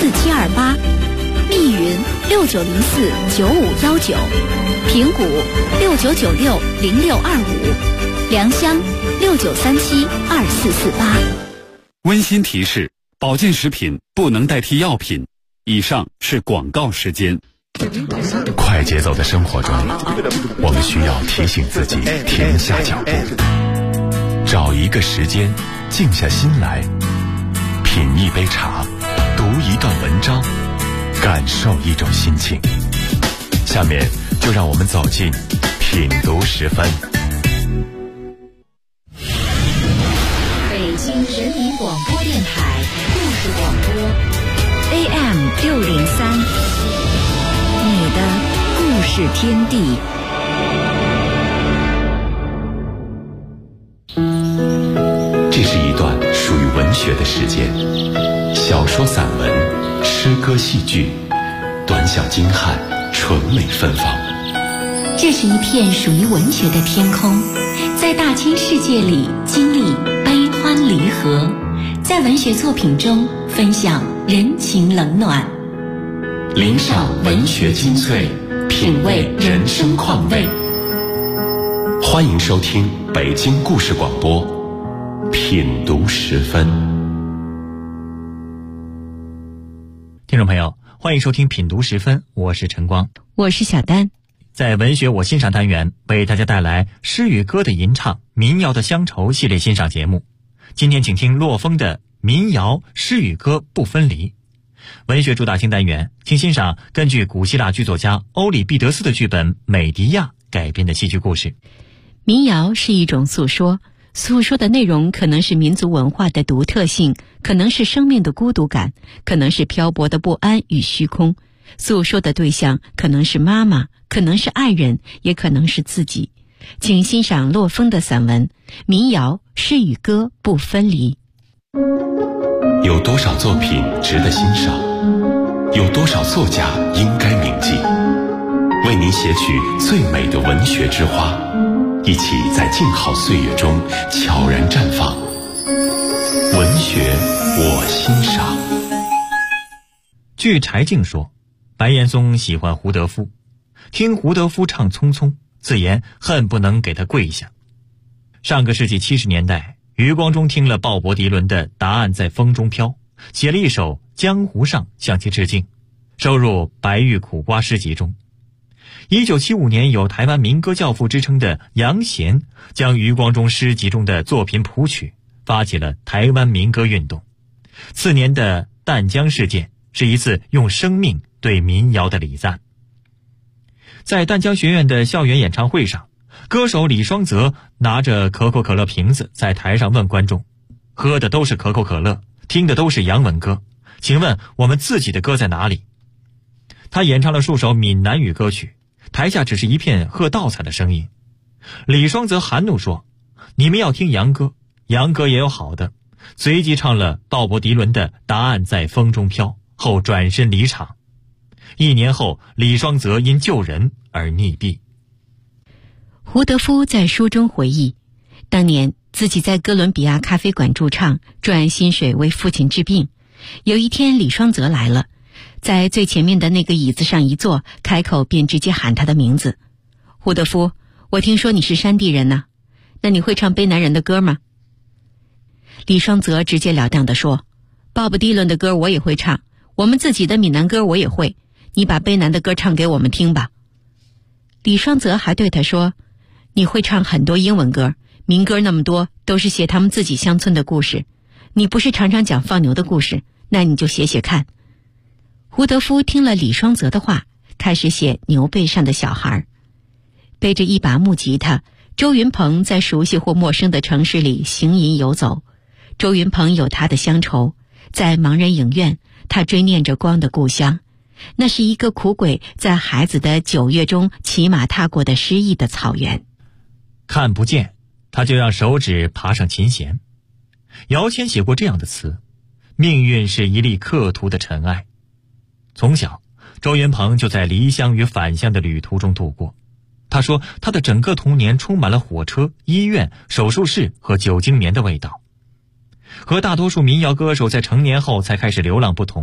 4728，密云69049519，平谷69960625，良乡69372448。 温馨提示：保健食品不能代替药品。以上是广告时间。 快节奏的生活中，我们需要提醒自己停下脚步，找一个时间静下心来，品一杯茶，读一段文章，感受一种心情。下面就让我们走进品读10分。 北京人民广播电台故事广播 AM603，你的故事天地。 这是一段属于文学的时间，小说、散文、诗歌、戏剧，短小精悍，纯美芬芳。 这是一片属于文学的天空，在大千世界里经历悲欢离合，在文学作品中分享人情冷暖， 领赏文学精粹，品味人生况味。欢迎收听北京故事广播品读10分。 听众朋友，欢迎收听品读10分，我是晨光， 我是小丹。 在文学我欣赏单元，为大家带来诗与歌的吟唱，民谣的乡愁系列欣赏节目。今天请听洛风的民谣诗与歌不分离。文学主打新单元，请欣赏根据古希腊剧作家欧里庇得斯的剧本《美狄亚》改编的戏剧故事。 民谣是一种诉说，诉说的内容可能是民族文化的独特性，可能是生命的孤独感，可能是漂泊的不安与虚空。诉说的对象可能是妈妈，可能是爱人，也可能是自己。请欣赏洛风的散文《民谣诗与歌不分离》。 有多少作品值得欣赏？有多少作家应该铭记？为您写取最美的文学之花，一起在静好岁月中悄然绽放。文学我欣赏。 据柴静说，白岩松喜欢胡德夫，听胡德夫唱《匆匆》，自言恨不能给他跪下。上个世纪70年代，余光中听了鲍勃迪伦的《答案在风中飘》，写了一首《江湖上》向其致敬，收入《白玉苦瓜》诗集中。1975年，有台湾民歌教父之称的杨贤将余光中诗集中的作品谱曲，发起了台湾民歌运动。次年的淡江事件是一次用生命对民谣的礼赞。在淡江学院的校园演唱会上，歌手李双泽拿着可口可乐瓶子在台上问观众，喝的都是可口可乐，听的都是洋文歌，请问我们自己的歌在哪里？他演唱了数首闽南语歌曲，台下只是一片喝倒彩的声音。李双泽含怒说，你们要听洋歌，洋歌也有好的，随即唱了鲍勃迪伦的《答案在风中飘》，后转身离场。1年后，李双泽因救人而溺毙。 胡德夫在书中回忆，当年自己在哥伦比亚咖啡馆驻唱，赚薪水为父亲治病。有一天李双泽来了，在最前面的那个椅子上一坐，开口便直接喊他的名字。胡德夫，我听说你是山地人呢，那你会唱卑南人的歌吗？李双泽直截了当地说，鲍勃迪伦的歌我也会唱，我们自己的闽南歌我也会，你把卑南的歌唱给我们听吧。李双泽还对他说，你会唱很多英文歌，民歌那么多，都是写他们自己乡村的故事，你不是常常讲放牛的故事，那你就写写看。胡德夫听了李双泽的话，开始写牛背上的小孩。背着一把木吉他，周云鹏在熟悉或陌生的城市里行吟游走。周云鹏有他的乡愁，在盲人影院，他追念着光的故乡，那是一个苦鬼在孩子的9月中骑马踏过的诗意的草原。 看不见，他就让手指爬上琴弦。姚谦写过这样的词，命运是一粒刻图的尘埃。从小，周云鹏就在离乡与返乡的旅途中度过。他说，他的整个童年充满了火车、医院、手术室和酒精棉的味道。和大多数民谣歌手在成年后才开始流浪不同，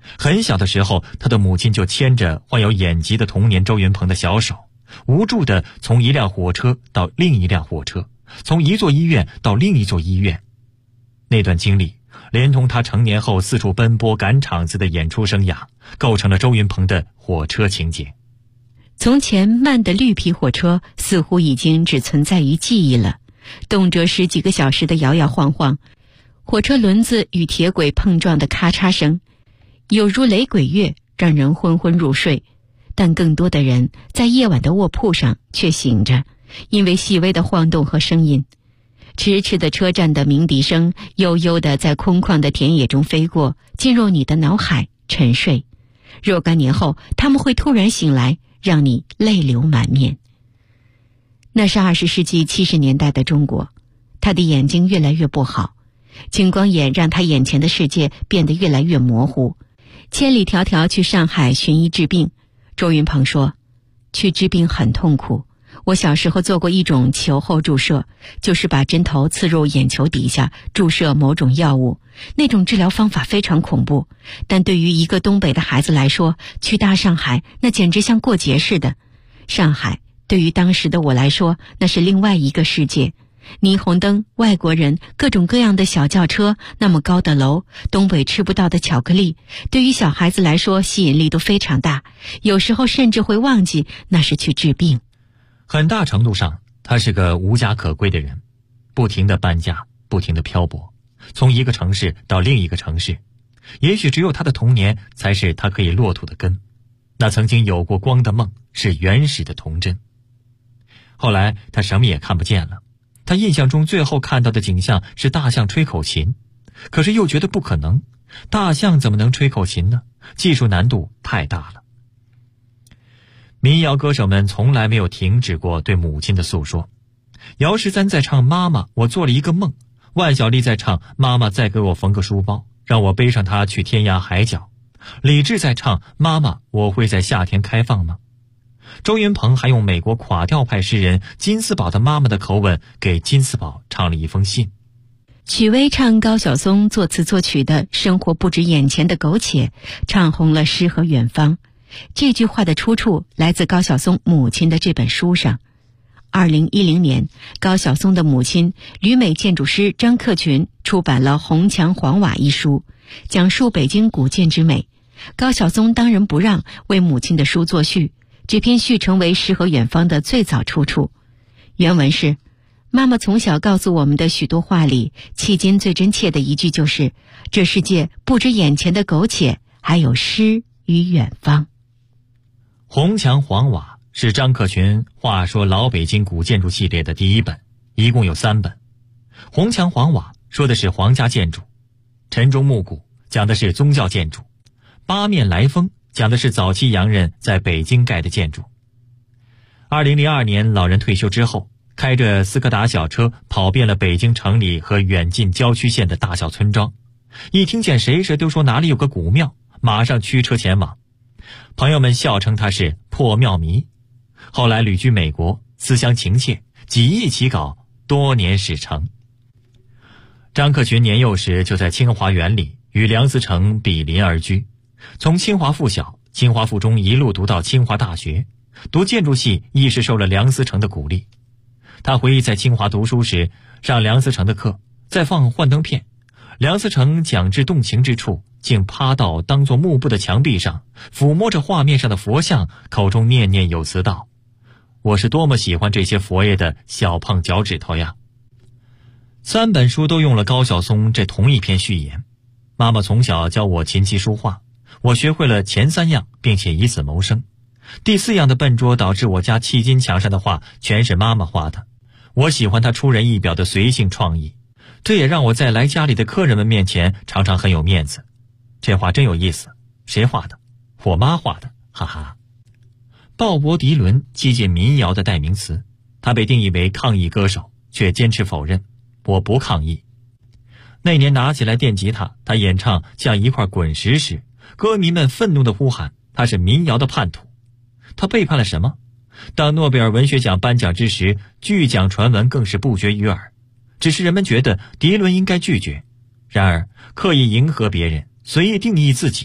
很小的时候，他的母亲就牵着患有眼疾的童年周云鹏的小手，无助地从一辆火车到另一辆火车，从一座医院到另一座医院。那段经历连同他成年后四处奔波赶场子的演出生涯，构成了周云鹏的火车情节。 从前慢的绿皮火车似乎已经只存在于记忆了，动辄10几个小时的摇摇晃晃，火车轮子与铁轨碰撞的咔嚓声，有如雷鬼乐，让人昏昏入睡。但更多的人在夜晚的卧铺上却醒着，因为细微的晃动和声音。迟迟的车站的鸣笛声悠悠地在空旷的田野中飞过，进入你的脑海，沉睡。若干年后，他们会突然醒来，让你泪流满面。那是20世纪70年代的中国，他的眼睛越来越不好，青光眼让他眼前的世界变得越来越模糊。千里迢迢去上海寻医治病，周云鹏说，去治病很痛苦。我小时候做过一种球后注射，就是把针头刺入眼球底下，注射某种药物。那种治疗方法非常恐怖，但对于一个东北的孩子来说，去大上海那简直像过节似的。上海对于当时的我来说，那是另外一个世界。霓虹灯、外国人、各种各样的小轿车，那么高的楼，东北吃不到的巧克力，对于小孩子来说吸引力都非常大，有时候甚至会忘记那是去治病。 很大程度上，他是个无家可归的人，不停地搬家，不停地漂泊，从一个城市到另一个城市。也许只有他的童年才是他可以落土的根，那曾经有过光的梦是原始的童真。后来他什么也看不见了，他印象中最后看到的景象是大象吹口琴，可是又觉得不可能，大象怎么能吹口琴呢？技术难度太大了。民谣歌手们从来没有停止过对母亲的诉说。姚十三在唱《妈妈，我做了一个梦》，万晓利在唱《妈妈再给我缝个书包》，让我背上它去天涯海角。李志在唱《妈妈，我会在夏天开放吗》。周云鹏还用美国垮调派诗人金斯堡的妈妈的口吻给金斯堡唱了一封信。 许巍唱高晓松作词作曲的《生活不止眼前的苟且》，唱红了诗和远方。这句话的出处来自高晓松母亲的这本书上。2010年，高晓松的母亲旅美建筑师张克群出版了《红墙黄瓦》一书，讲述北京古建之美。高晓松当仁不让，为母亲的书作序，这篇序成为《诗和远方》的最早出处。原文是：妈妈从小告诉我们的许多话里，迄今最真切的一句就是：这世界不止眼前的苟且，还有诗与远方。 红墙黄瓦是张克群话说老北京古建筑系列的第一本，一共有3本。红墙黄瓦说的是皇家建筑，晨钟暮鼓讲的是宗教建筑，八面来风讲的是早期洋人在北京盖的建筑。2002年老人退休之后，开着斯柯达小车跑遍了北京城里和远近郊区县的大小村庄，一听见谁都说哪里有个古庙，马上驱车前往。朋友们笑称他是破庙迷。后来旅居美国，思乡情切，几易起稿，多年始成。张克群年幼时就在清华园里与梁思成比邻而居，从清华附小、清华附中一路读到清华大学，读建筑系亦是受了梁思成的鼓励。他回忆在清华读书时，上梁思成的课，在放幻灯片，梁思成讲至动情之处，竟趴到当作幕布的墙壁上，抚摸着画面上的佛像，口中念念有词道：我是多么喜欢这些佛爷的小胖脚趾头呀。3本书都用了高晓松这同一篇序言。妈妈从小教我琴棋书画，我学会了前3样，并且以此谋生。第4样的笨拙导致我家迄今墙上的画全是妈妈画的。我喜欢她出人意表的随性创意，这也让我在来家里的客人们面前常常很有面子。这画真有意思，谁画的？我妈画的，哈哈。鲍勃迪伦接近民谣的代名词，他被定义为抗议歌手，却坚持否认，我不抗议。那年拿起来电吉他，他演唱像一块滚石时，歌迷们愤怒地呼喊他是民谣的叛徒。他背叛了什么？当诺贝尔文学奖颁奖之时，拒奖传闻更是不绝于耳。只是人们觉得迪伦应该拒绝，然而刻意迎合别人，随意定义自己，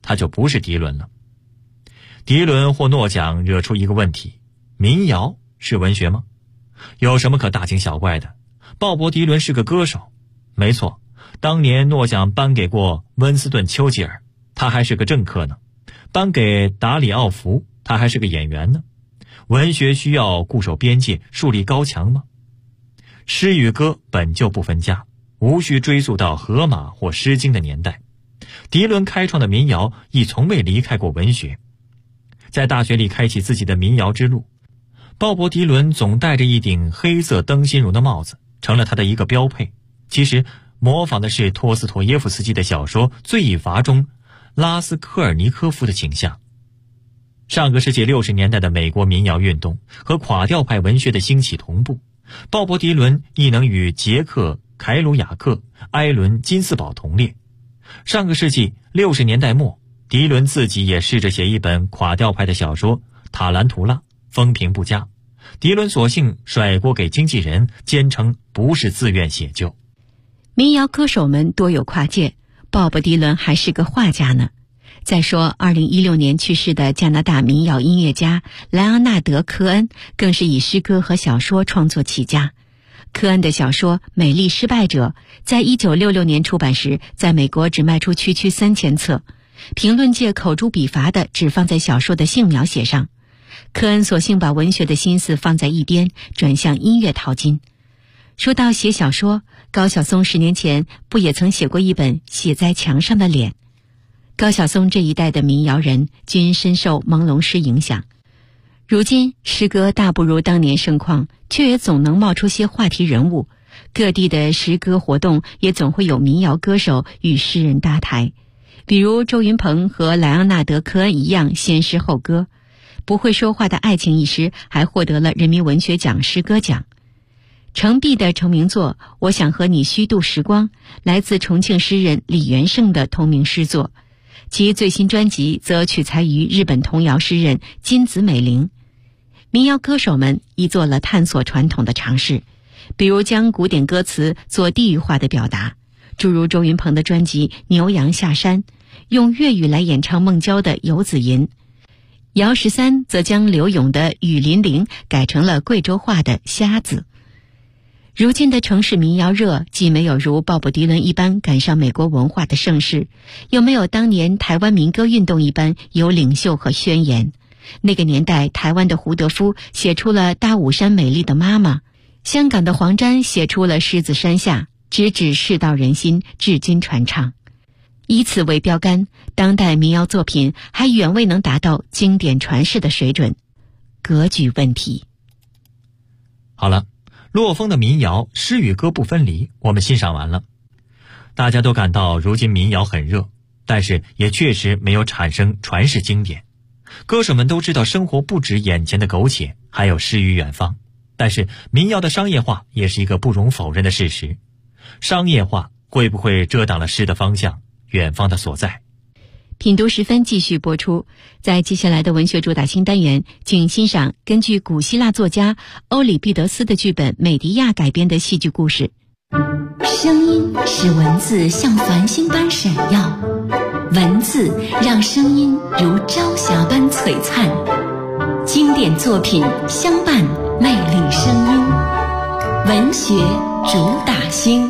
他就不是迪伦了。迪伦获诺奖惹出一个问题：民谣是文学吗？有什么可大惊小怪的？鲍勃·迪伦是个歌手，没错，当年诺奖颁给过温斯顿·丘吉尔，他还是个政客呢；颁给达里奥·福，他还是个演员呢。文学需要固守边界，树立高墙吗？诗与歌本就不分家，无需追溯到荷马或诗经的年代。迪伦开创的民谣亦从未离开过文学，在大学里开启自己的民谣之路。鲍勃·迪伦总戴着一顶黑色灯芯绒的帽子，成了他的一个标配。其实模仿的是托斯妥耶夫斯基的小说《罪与罚》中拉斯科尔尼科夫的倾向。上个世纪60年代的美国民谣运动和垮调派文学的兴起同步，鲍勃·迪伦亦能与杰克·凯鲁亚克、埃伦·金斯堡同列。上个世纪60年代末，迪伦自己也试着写一本垮调派的小说《塔兰图拉》，风评不佳。迪伦索性甩锅给经纪人，坚称不是自愿写就。 民谣歌手们多有跨界，鲍勃·迪伦还是个画家呢。再说2016年去世的加拿大民谣音乐家莱昂纳德·科恩更是以诗歌和小说创作起家。科恩的小说《美丽失败者》在1966年出版时，在美国只卖出区3000册，评论界口诛笔伐的只放在小说的性描写上。科恩索性把文学的心思放在一边，转向音乐淘金。说到写小说，高晓松10年前不也曾写过一本《写在墙上的脸》？高晓松这一代的民谣人均深受朦胧诗影响。如今诗歌大不如当年盛况，却也总能冒出些话题人物，各地的诗歌活动也总会有民谣歌手与诗人搭台，比如周云鹏和莱昂纳德·科恩一样先诗后歌。不会说话的爱情一诗还获得了人民文学奖诗歌奖。程璧的成名作《我想和你虚度时光》来自重庆诗人李元盛的同名诗作，其最新专辑则取材于日本童谣诗人金子美玲。民谣歌手们亦做了探索传统的尝试，比如将古典歌词做地域化的表达，诸如周云鹏的专辑《牛羊下山》，用粤语来演唱孟郊的《游子吟》。姚13则将柳永的《雨霖铃》改成了贵州话的《瞎子》。如今的城市民谣热既没有如鲍勃·迪伦一般赶上美国文化的盛世，又没有当年台湾民歌运动一般有领袖和宣言。那个年代，台湾的胡德夫写出了大武山美丽的妈妈，香港的黄沾写出了狮子山下，直指世道人心，至今传唱。以此为标杆，当代民谣作品还远未能达到经典传世的水准，格局问题。 好了，洛风的民谣诗与歌不分离，我们欣赏完了。大家都感到如今民谣很热，但是也确实没有产生传世经典。歌手们都知道生活不止眼前的苟且，还有诗与远方，但是民谣的商业化也是一个不容否认的事实。商业化会不会遮挡了诗的方向，远方的所在？ 品读时分继续播出。在接下来的文学主打新单元，请欣赏根据古希腊作家欧里庇得斯的剧本《美狄亚》改编的戏剧故事。 声音使文字像繁星般闪耀，文字让声音如朝霞般璀璨。经典作品相伴，魅力声音，文学主打星。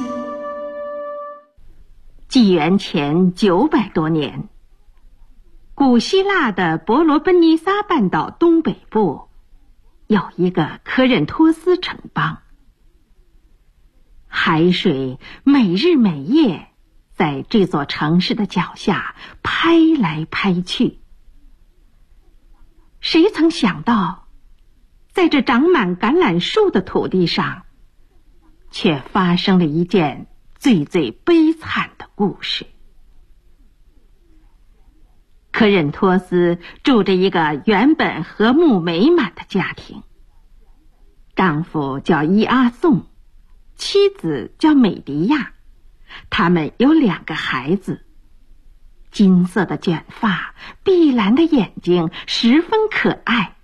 纪元前900多年，古希腊的伯罗奔尼撒半岛东北部有一个科任托斯城邦。海水每日每夜在这座城市的脚下拍来拍去。谁曾想到，在这长满橄榄树的土地上，却发生了一件最最悲惨的故事。科任托斯住着一个原本和睦美满的家庭，丈夫叫伊阿宋，妻子叫美狄亚，他们有2个孩子，金色的卷发，碧蓝的眼睛，十分可爱。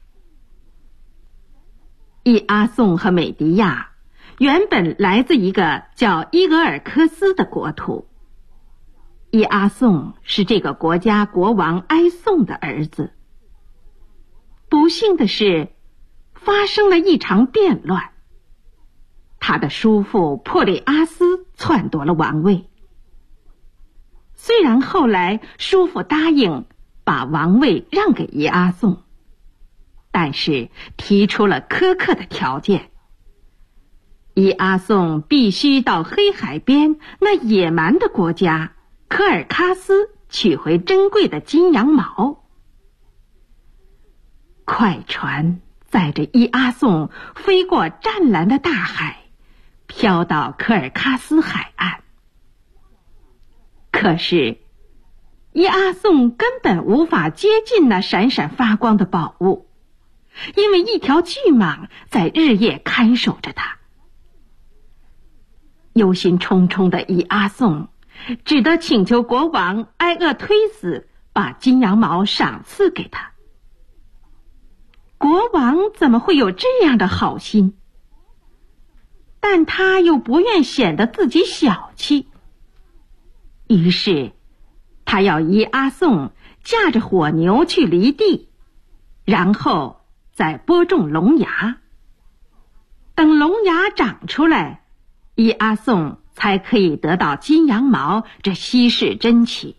伊阿宋和美狄亚原本来自一个叫伊俄尔科斯的国土， 伊阿宋是这个国家国王埃宋的儿子。不幸的是，发生了一场变乱，他的叔父珀里阿斯篡夺了王位。虽然后来叔父答应把王位让给伊阿宋，但是提出了苛刻的条件。伊阿宋必须到黑海边那野蛮的国家科尔喀斯取回珍贵的金羊毛。快船载着伊阿宋飞过湛蓝的大海，飘到科尔喀斯海岸。可是伊阿宋根本无法接近那闪闪发光的宝物，因为一条巨蟒在日夜看守着他。忧心忡忡的伊阿宋只得请求国王埃厄忒斯把金羊毛赏赐给他。国王怎么会有这样的好心？但他又不愿显得自己小气，于是他要伊阿宋驾着火牛去犁地，然后再播种龙芽。等龙芽长出来，伊阿宋才可以得到金羊毛这稀世珍奇。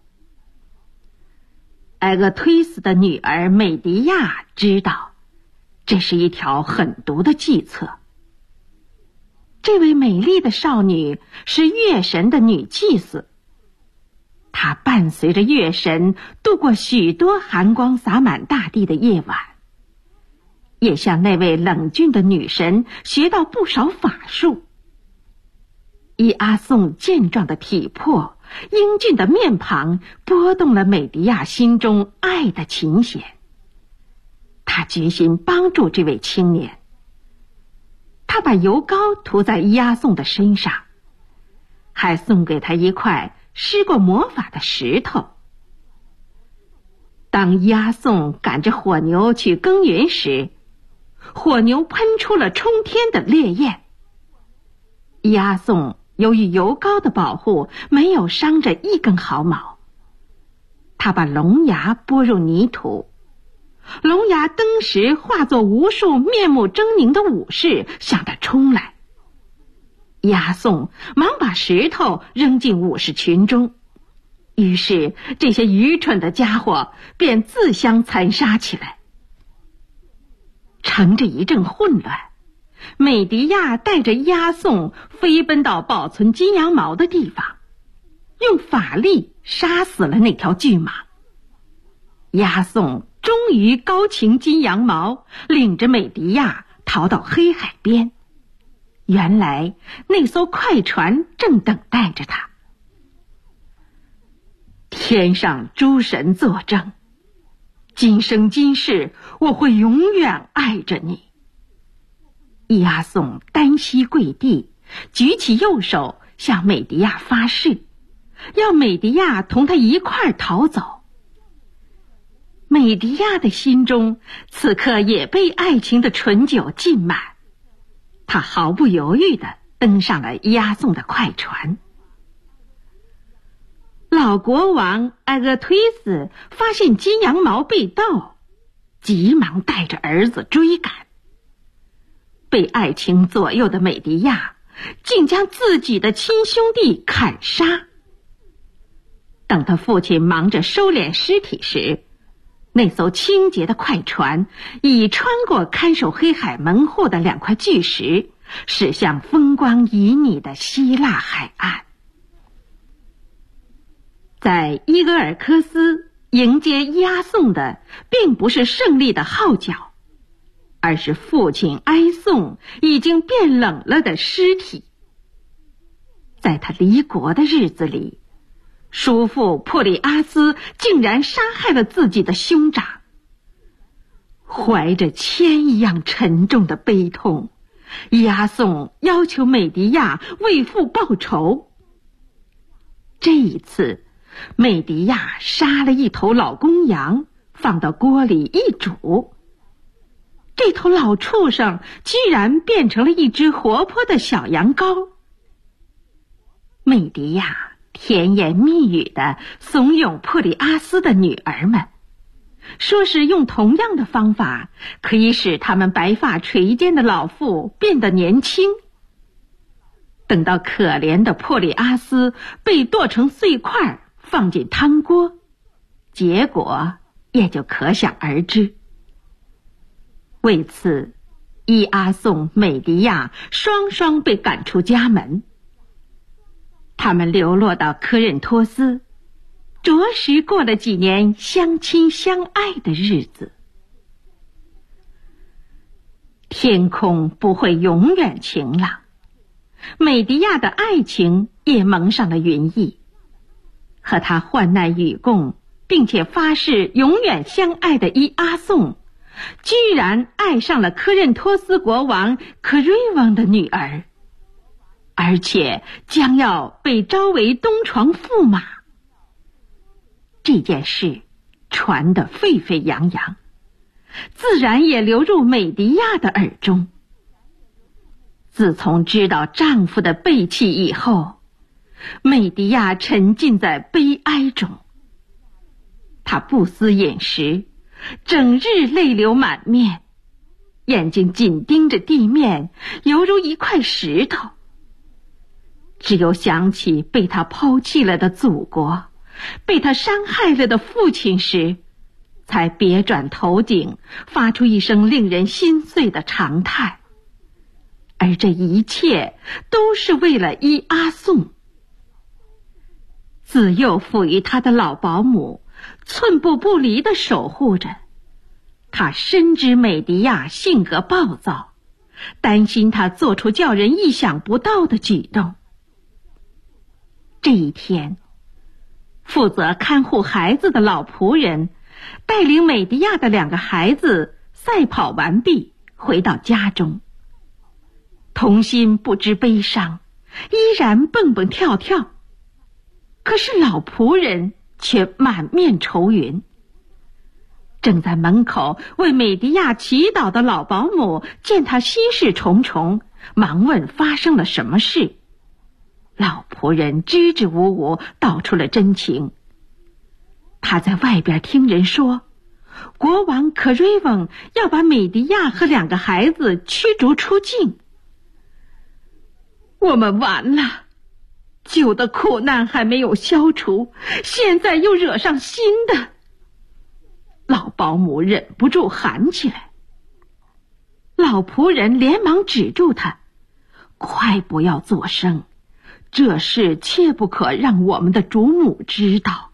埃厄忒斯的女儿美狄亚知道这是一条狠毒的计策。这位美丽的少女是月神的女祭司，她伴随着月神度过许多寒光洒满大地的夜晚，也向那位冷峻的女神学到不少法术。伊阿宋健壮的体魄，英俊的面庞，拨动了美狄亚心中爱的琴弦。他决心帮助这位青年。他把油膏涂在伊阿宋的身上，还送给他一块施过魔法的石头。当伊阿宋赶着火牛去耕耘时，火牛喷出了冲天的烈焰。伊阿宋由于油膏的保护，没有伤着一根毫毛。他把龙牙拨入泥土，龙牙登时化作无数面目狰狞的武士向他冲来。伊阿宋忙把石头扔进武士群中，于是这些愚蠢的家伙便自相残杀起来。乘着一阵混乱，美狄亚带着伊阿宋飞奔到保存金羊毛的地方，用法力杀死了那条巨蟒。伊阿宋终于高擎金羊毛，领着美狄亚逃到黑海边。原来那艘快船正等待着他。天上诸神作证，今生今世我会永远爱着你。伊阿宋单膝跪地，举起右手向美狄亚发誓，要美狄亚同他一块儿逃走。美狄亚的心中此刻也被爱情的醇酒浸满，他毫不犹豫地登上了伊阿宋的快船。老国王埃厄忒斯发现金羊毛被盗，急忙带着儿子追赶。被爱情左右的美狄亚竟将自己的亲兄弟砍杀。等他父亲忙着收敛尸体时，那艘清洁的快船已穿过看守黑海门户的2块巨石，驶向风光旖旎的希腊海岸。在伊俄尔科斯迎接伊阿宋的并不是胜利的号角，而是父亲埃宋已经变冷了的尸体。在他离国的日子里，叔父珀里阿斯竟然杀害了自己的兄长。怀着铅一样沉重的悲痛，伊阿宋要求美狄亚为父报仇。这一次，美狄亚杀了一头老公羊，放到锅里一煮。这头老畜生居然变成了一只活泼的小羊羔。美狄亚甜言蜜语地怂恿珀里阿斯的女儿们，说是用同样的方法可以使他们白发垂肩的老妇变得年轻。等到可怜的珀里阿斯被剁成碎块放进汤锅，结果也就可想而知。为此，伊阿宋、美狄亚双双被赶出家门。他们流落到科任托斯，着实过了几年相亲相爱的日子。天空不会永远晴朗，美狄亚的爱情也蒙上了云翳。和他患难与共，并且发誓永远相爱的伊阿宋，居然爱上了科任托斯国王克瑞翁的女儿，而且将要被招为东床驸马。这件事传得沸沸扬扬，自然也流入美狄亚的耳中。自从知道丈夫的背弃以后，美狄亚沉浸在悲哀中。她不思饮食，整日泪流满面，眼睛紧盯着地面，犹如一块石头。只有想起被她抛弃了的祖国，被她伤害了的父亲时，才别转头颈，发出一声令人心碎的长叹。而这一切都是为了伊阿宋。自幼抚育他的老保姆寸步不离地守护着，他深知美狄亚性格暴躁，担心他做出叫人意想不到的举动。这一天，负责看护孩子的老仆人带领美狄亚的2个孩子赛跑完毕，回到家中。童心不知悲伤，依然蹦蹦跳跳。可是老仆人却满面愁云。正在门口为美狄亚祈祷的老保姆见他心事重重，忙问发生了什么事。老仆人支支吾吾道出了真情。他在外边听人说，国王克瑞翁要把美狄亚和2个孩子驱逐出境。我们完了，旧的苦难还没有消除，现在又惹上新的。老保姆忍不住喊起来。老仆人连忙止住他，快不要作声，这事切不可让我们的主母知道。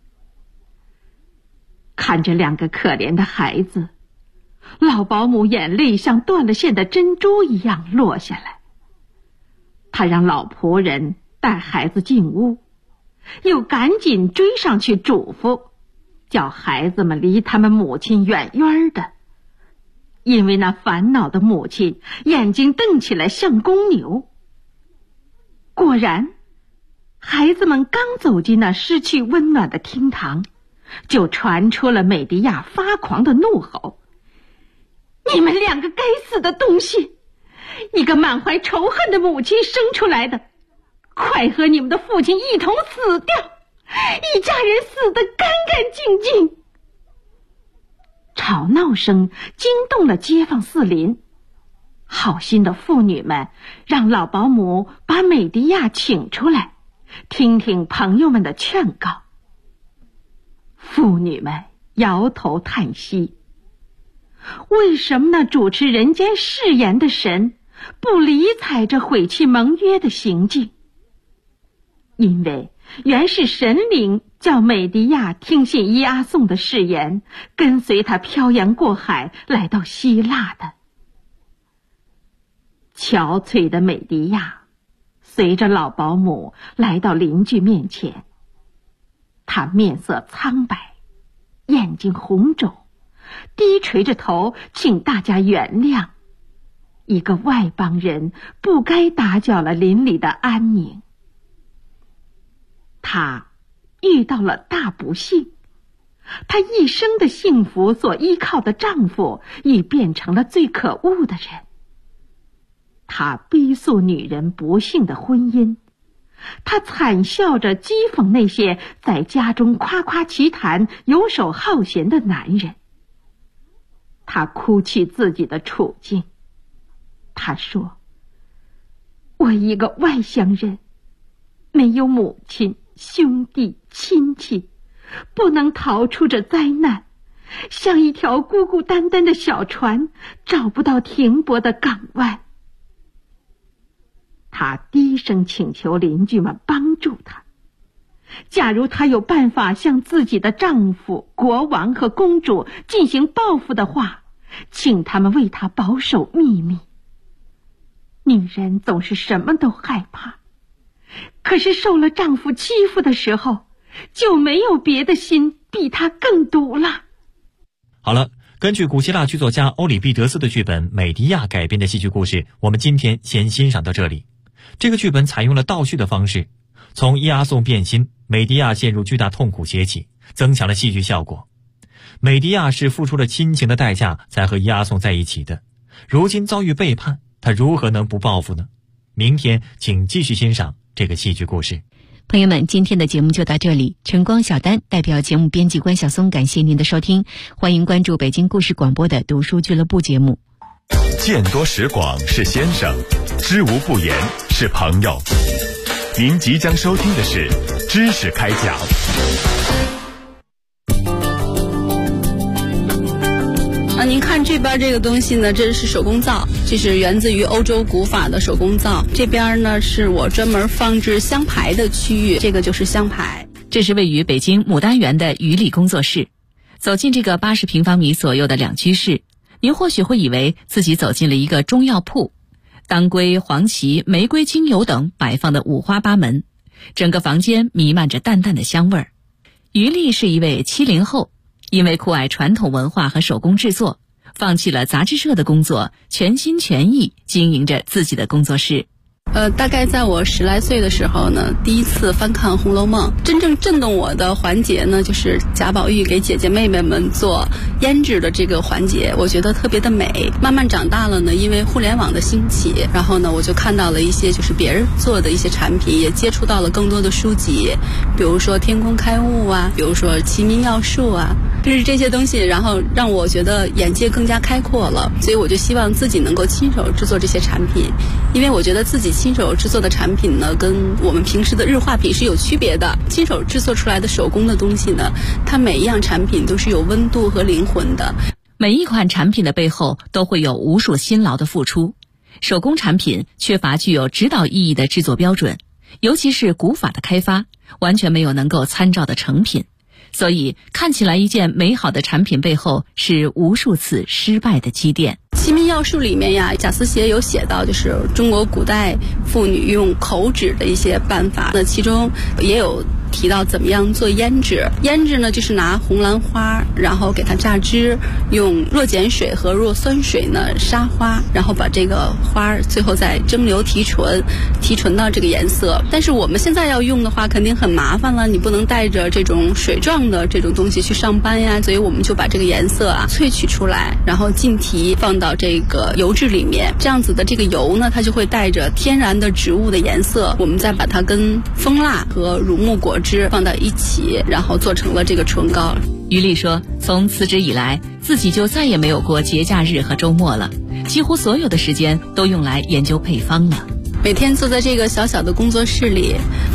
看着2个可怜的孩子，老保姆眼泪像断了线的珍珠一样落下来。他让老仆人带孩子进屋，又赶紧追上去嘱咐，叫孩子们离他们母亲远远的，因为那烦恼的母亲眼睛瞪起来像公牛。果然，孩子们刚走进那失去温暖的厅堂，就传出了美狄亚发狂的怒吼：你们2个该死的东西，一个满怀仇恨的母亲生出来的，快和你们的父亲一同死掉，一家人死得干干净净。吵闹声惊动了街坊四邻，好心的妇女们让老保姆把美狄亚请出来，听听朋友们的劝告。妇女们摇头叹息，为什么那主持人间誓言的神不理睬这毁弃盟约的行径？因为原是神灵叫美狄亚听信伊阿宋的誓言，跟随他漂洋过海来到希腊的。憔悴的美狄亚随着老保姆来到邻居面前，他面色苍白，眼睛红肿，低垂着头请大家原谅，一个外邦人不该打搅了邻里的安宁。她遇到了大不幸，她一生的幸福所依靠的丈夫已变成了最可恶的人。她悲诉女人不幸的婚姻， 她惨笑着讥讽那些在家中夸夸其谈、游手好闲的男人。她哭泣自己的处境。她说：“我一个外乡人，没有母亲、兄弟、亲戚，不能逃出这灾难，像一条孤孤单单的小船，找不到停泊的港湾。”她低声请求邻居们帮助她。假如她有办法向自己的丈夫、国王和公主进行报复的话，请他们为她保守秘密。女人总是什么都害怕，可是受了丈夫欺负的时候，就没有别的心比她更毒了。 好了，根据古希腊剧作家欧里庇得斯的剧本《美狄亚》改编的戏剧故事，我们今天先欣赏到这里。这个剧本采用了倒叙的方式，从伊阿宋变心，美狄亚陷入巨大痛苦写起，增强了戏剧效果。美狄亚是付出了亲情的代价才和伊阿宋在一起的，如今遭遇背叛，她如何能不报复呢？明天请继续欣赏这个戏剧故事。 朋友们，今天的节目就到这里。晨光小丹代表节目编辑关晓松，感谢您的收听。欢迎关注北京故事广播的读书俱乐部节目。 见多识广是先生，知无不言是朋友。您即将收听的是知识开讲。 您看这边这个东西呢，这是手工皂，这是源自于欧洲古法的手工皂。这边呢是我专门放置香牌的区域，这个就是香牌。 这是位于北京牡丹园的于丽工作室。走进这个80平方米左右的两居室，您或许会以为自己走进了一个中药铺，当归、黄芪、玫瑰精油等摆放的五花八门，整个房间弥漫着淡淡的香味儿。于丽是一位70后，因为酷爱传统文化和手工制作，放弃了杂志社的工作，全心全意经营着自己的工作室。 大概在我10来岁的时候呢，第一次翻看《红楼梦》，真正震动我的环节呢，就是贾宝玉给姐姐妹妹们做胭脂的这个环节，我觉得特别的美。慢慢长大了呢，因为互联网的兴起，然后呢，我就看到了一些就是别人做的一些产品，也接触到了更多的书籍，比如说天工开物啊，比如说齐民要术啊，就是这些东西，然后让我觉得眼界更加开阔了。所以我就希望自己能够亲手制作这些产品，因为我觉得自己亲手制作的产品呢，跟我们平时的日化品是有区别的。亲手制作出来的手工的东西呢，它每一样产品都是有温度和灵魂的。 每一款产品的背后都会有无数辛劳的付出。手工产品缺乏具有指导意义的制作标准，尤其是古法的开发，完全没有能够参照的成品。所以看起来一件美好的产品背后是无数次失败的积淀。 齐民要术里面呀，贾思勰有写到，就是中国古代妇女用口脂的一些办法，那其中也有提到怎么样做胭脂。胭脂呢，就是拿红兰花，然后给它榨汁，用弱碱水和弱酸水呢杀花，然后把这个花最后再蒸馏提纯，提纯到这个颜色。但是我们现在要用的话，肯定很麻烦了，你不能带着这种水状的这种东西去上班呀，所以我们就把这个颜色萃取出来，然后浸提放到这个油脂里面，这样子的这个油呢，它就会带着天然的植物的颜色，我们再把它跟蜂蜡和乳木果汁放到一起，然后做成了这个唇膏。 于丽说，从辞职以来，自己就再也没有过节假日和周末了，几乎所有的时间都用来研究配方了。 每天坐在这个小小的工作室里，